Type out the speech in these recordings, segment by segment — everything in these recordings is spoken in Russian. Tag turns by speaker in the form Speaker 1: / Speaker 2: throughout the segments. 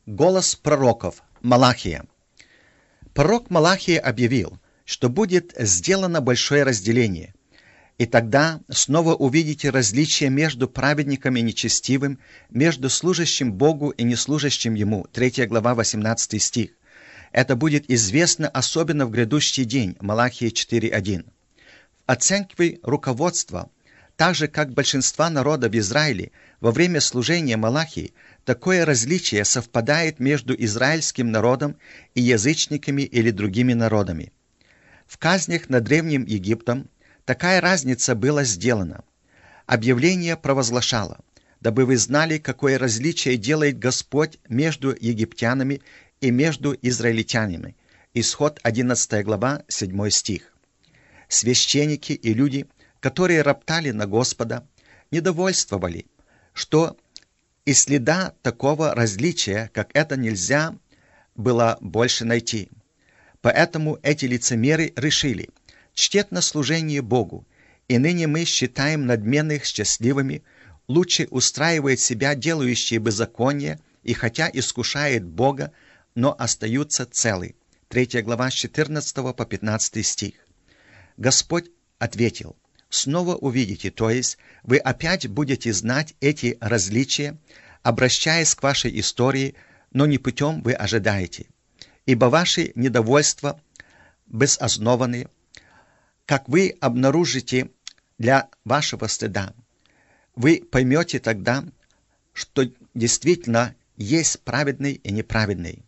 Speaker 1: Голос пророков. Малахия. Пророк Малахия объявил, что будет сделано большое разделение, и тогда снова увидите различие между праведником и нечестивым, между служащим Богу и неслужащим Ему. 3 глава, 18 стих. Это будет известно особенно в грядущий день. Малахия 4.1. В оценке руководства, так же как большинства народа в Израиле, во время служения Малахии, такое различие совпадает между израильским народом и язычниками или другими народами. В казнях над Древним Египтом такая разница была сделана. Объявление провозглашало, дабы вы знали, какое различие делает Господь между египтянами и между израильтянами. Исход 11 глава, 7 стих. Священники и люди, которые роптали на Господа, недовольствовали, что и следа такого различия, как это, нельзя было больше найти. Поэтому эти лицемеры решили: чтетно служение Богу, и ныне мы считаем надменных счастливыми, лучше устраивает себя делающие беззаконие, и хотя искушает Бога, но остаются целы. 3 глава с 14 по 15 стих. Господь ответил: снова увидите, то есть вы опять будете знать эти различия, обращаясь к вашей истории, но не путем вы ожидаете. Ибо ваши недовольства безоснованы, как вы обнаружите для вашего стыда. Вы поймете тогда, что действительно есть праведный и неправедный.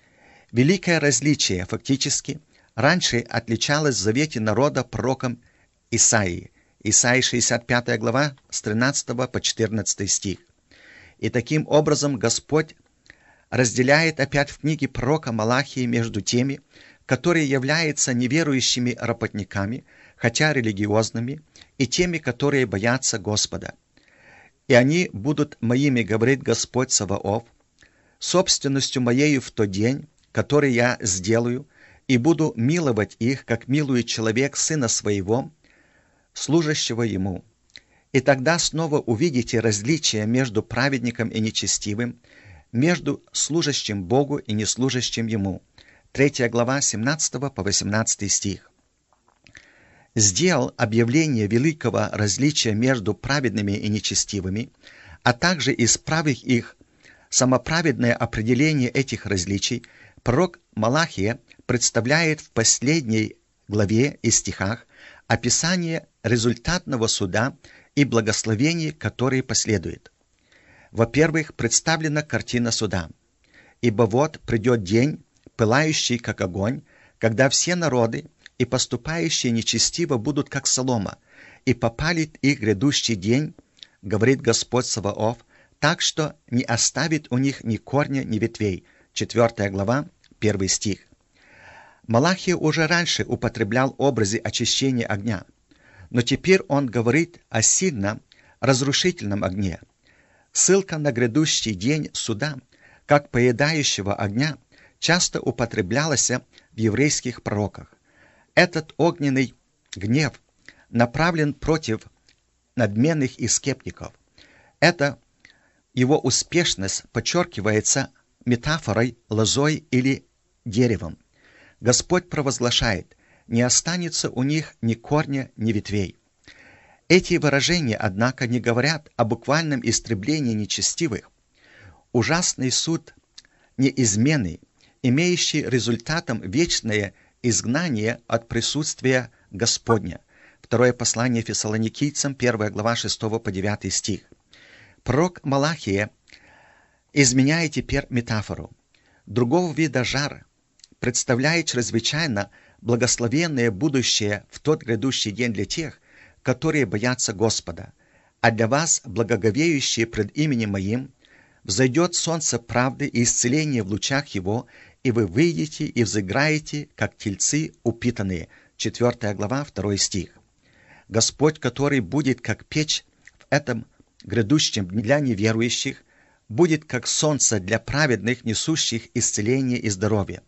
Speaker 1: Великое различие фактически раньше отличалось в завете народа пророком Исаии. Исаии 65 глава с 13 по 14 стих. И таким образом Господь разделяет опять в книге пророка Малахии между теми, которые являются неверующими работниками, хотя религиозными, и теми, которые боятся Господа. И они будут моими, говорит Господь Саваоф, собственностью моею в тот день, который я сделаю, и буду миловать их, как милует человек сына своего, служащего ему. И тогда снова увидите различие между праведником и нечестивым, между служащим Богу и неслужащим Ему. 3 глава 17 по 18 стих. Сделал объявление великого различия между праведными и нечестивыми, а также исправив их самоправедное определение этих различий, пророк Малахия представляет в последней главе и стихах описание результатного суда и благословений, которые последуют. Во-первых, представлена картина суда. «Ибо вот придет день, пылающий как огонь, когда все народы и поступающие нечестиво будут как солома, и попалит их грядущий день, говорит Господь Саваоф, так что не оставит у них ни корня, ни ветвей». 4 глава, 1 стих. Малахия уже раньше употреблял образы очищения огня, но теперь он говорит о сильном разрушительном огне. Ссылка на грядущий день суда, как поедающего огня, часто употреблялась в еврейских пророках. Этот огненный гнев направлен против надменных и скептиков. Эта его успешность подчеркивается метафорой лозой или деревом. Господь провозглашает: не останется у них ни корня, ни ветвей. Эти выражения, однако, не говорят о буквальном истреблении нечестивых. Ужасный суд неизменный, имеющий результатом вечное изгнание от присутствия Господня. Второе послание Фессалоникийцам, 1 глава 6 по 9 стих. Пророк Малахия изменяет теперь метафору. Другого вида жар представляет чрезвычайно благословенное будущее в тот грядущий день для тех, которые боятся Господа. А для вас, благоговеющие пред именем Моим, взойдет солнце правды и исцеления в лучах Его, и вы выйдете и взыграете, как тельцы упитанные. 4 глава, 2 стих. Господь, который будет как печь в этом грядущем дне для неверующих, будет как солнце для праведных, несущих исцеление и здоровье.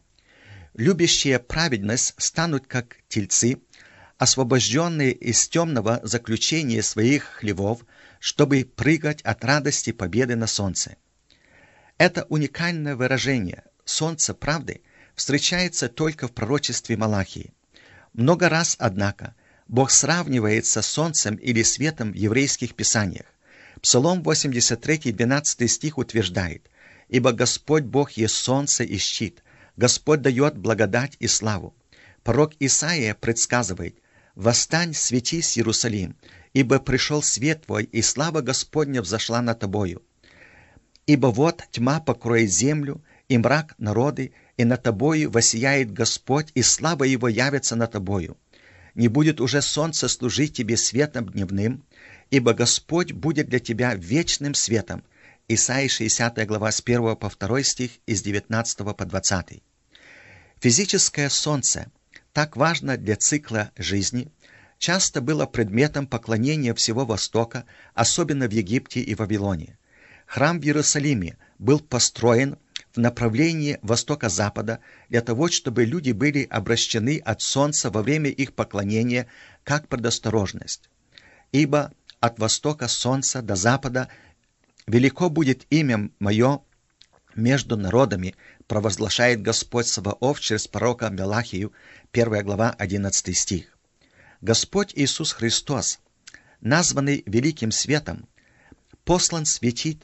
Speaker 1: Любящие праведность станут как тельцы, освобожденные из темного заключения своих хлевов, чтобы прыгать от радости победы на солнце. Это уникальное выражение «солнце правды» встречается только в пророчестве Малахии. Много раз, однако, Бог сравнивается с солнцем или светом в еврейских писаниях. Псалом 83, 12 стих утверждает: «Ибо Господь Бог есть солнце и щит, Господь дает благодать и славу». Пророк Исаия предсказывает: «Восстань, светись, Иерусалим, ибо пришел свет твой, и слава Господня взошла над тобою. Ибо вот тьма покроет землю, и мрак народы, и над тобою воссияет Господь, и слава Его явится над тобою. Не будет уже солнце служить тебе светом дневным, ибо Господь будет для тебя вечным светом». Исайя 60 глава с 1 по 2 стих и с 19 по 20. Физическое солнце, так важно для цикла жизни, часто было предметом поклонения всего Востока, особенно в Египте и Вавилоне. Храм в Иерусалиме был построен в направлении востока-запада для того, чтобы люди были обращены от солнца во время их поклонения как предосторожность. «Ибо от востока солнца до запада велико будет имя мое между народами, провозглашает Господь Саваоф через пророка Малахию, 1 глава, 11 стих». Господь Иисус Христос, названный Великим Светом, послан светить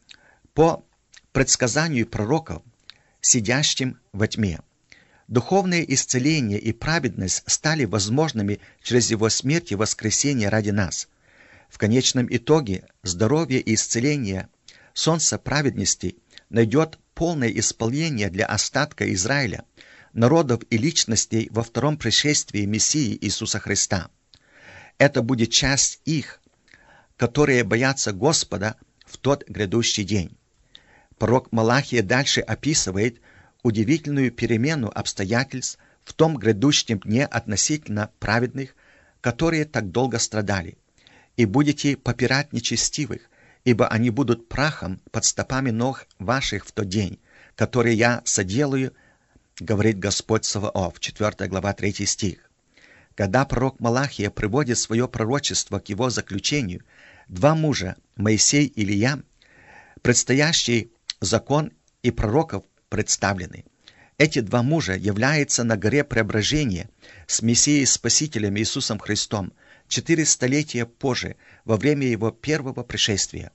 Speaker 1: по предсказанию пророков, сидящим во тьме. Духовное исцеление и праведность стали возможными через Его смерть и воскресение ради нас. В конечном итоге здоровье и исцеление солнца праведности найдет полное исполнение для остатка Израиля, народов и личностей во втором пришествии Мессии Иисуса Христа. Это будет часть их, которые боятся Господа в тот грядущий день. Пророк Малахия дальше описывает удивительную перемену обстоятельств в том грядущем дне относительно праведных, которые так долго страдали. «И будете попирать нечестивых, ибо они будут прахом под стопами ног ваших в тот день, который я соделаю, говорит Господь Саваоф». 4 глава, 3 стих. Когда пророк Малахия приводит свое пророчество к его заключению, два мужа, Моисей и Илия, предстоящий закон и пророков, представлены. Эти два мужа являются на горе Преображения с Мессией Спасителем Иисусом Христом 4 столетия позже, во время Его первого пришествия.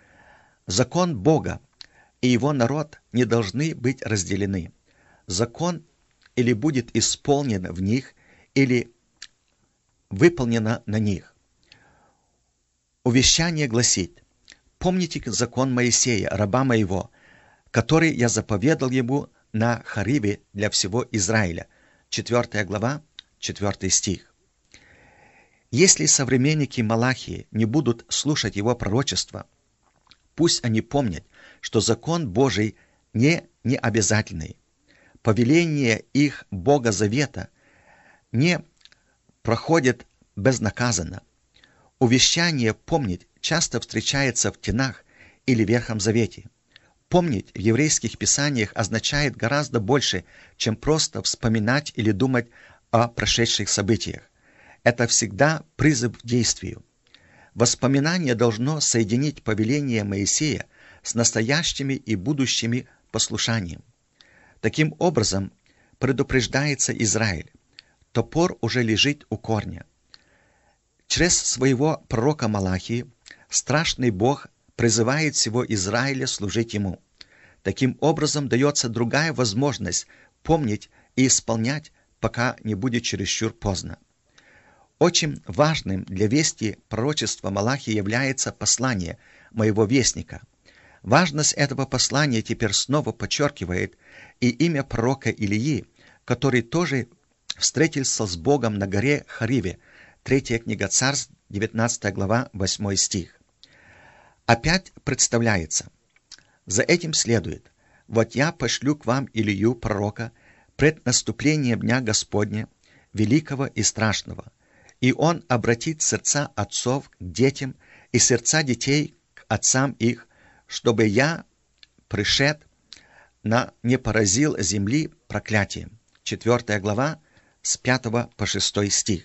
Speaker 1: Закон Бога и Его народ не должны быть разделены. Закон или будет исполнен в них, или выполнено на них. Увещание гласит: «Помните закон Моисея, раба моего, который я заповедал ему на Хорибе для всего Израиля». 4 глава, 4 стих. Если современники Малахии не будут слушать его пророчества, пусть они помнят, что закон Божий не обязательный. Повеление их Бога Завета не проходит безнаказанно. Увещание помнить часто встречается в тенах или Ветхом Завете. Помнить в еврейских писаниях означает гораздо больше, чем просто вспоминать или думать о прошедших событиях. Это всегда призыв к действию. Воспоминание должно соединить повеление Моисея с настоящими и будущими послушанием. Таким образом, предупреждается Израиль: топор уже лежит у корня. Через своего пророка Малахии страшный Бог призывает всего Израиля служить Ему. Таким образом дается другая возможность помнить и исполнять, пока не будет чересчур поздно. Очень важным для вести пророчества Малахии является послание моего вестника. Важность этого послания теперь снова подчеркивает и имя пророка Илии, который тоже встретился с Богом на горе Хориве. 3 книга Царств, 19 глава, 8 стих. Опять представляется: «За этим следует: вот я пошлю к вам Илию, пророка, пред наступлением дня Господня, великого и страшного, и он обратит сердца отцов к детям и сердца детей к отцам их, чтобы я, пришед, не поразил земли проклятием». 4 глава, с 5 по 6 стих.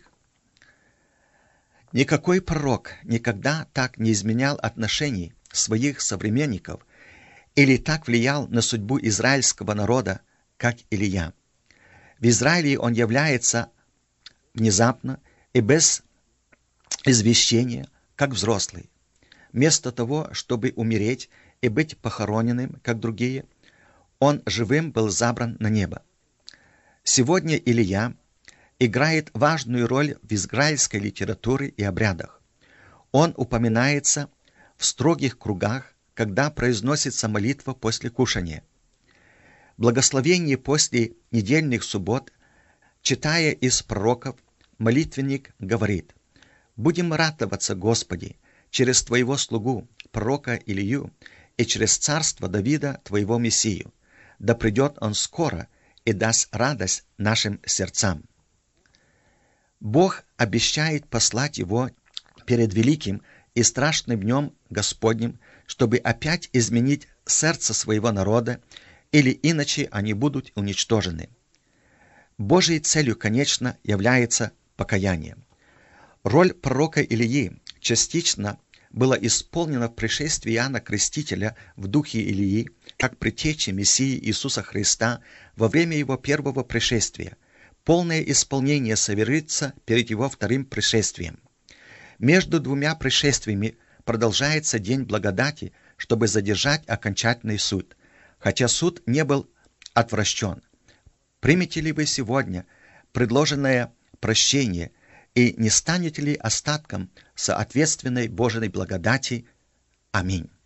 Speaker 1: Никакой пророк никогда так не изменял отношений своих современников или так влиял на судьбу израильского народа, как Илия. В Израиле он является внезапно и без извещения, как взрослый. Вместо того, чтобы умереть и быть похороненным, как другие, он живым был забран на небо. Сегодня Илия играет важную роль в израильской литературе и обрядах. Он упоминается в строгих кругах, когда произносится молитва после кушания. Благословение после недельных суббот, читая из пророков, молитвенник говорит: «Будем радоваться, Господи, через Твоего слугу, пророка Илию, и через царство Давида, Твоего Мессию. Да придет он скоро и даст радость нашим сердцам». Бог обещает послать его перед великим и страшным днем Господним, чтобы опять изменить сердце своего народа, или иначе они будут уничтожены. Божьей целью, конечно, является покаяние. Роль пророка Илии частично была исполнена в пришествии Иоанна Крестителя в духе Илии, как предтечи Мессии Иисуса Христа во время его первого пришествия. Полное исполнение совершится перед его вторым пришествием. Между двумя пришествиями продолжается день благодати, чтобы задержать окончательный суд, хотя суд не был отвращен. Примете ли вы сегодня предложенное прощение и не станете ли остатком соответственной Божьей благодати? Аминь.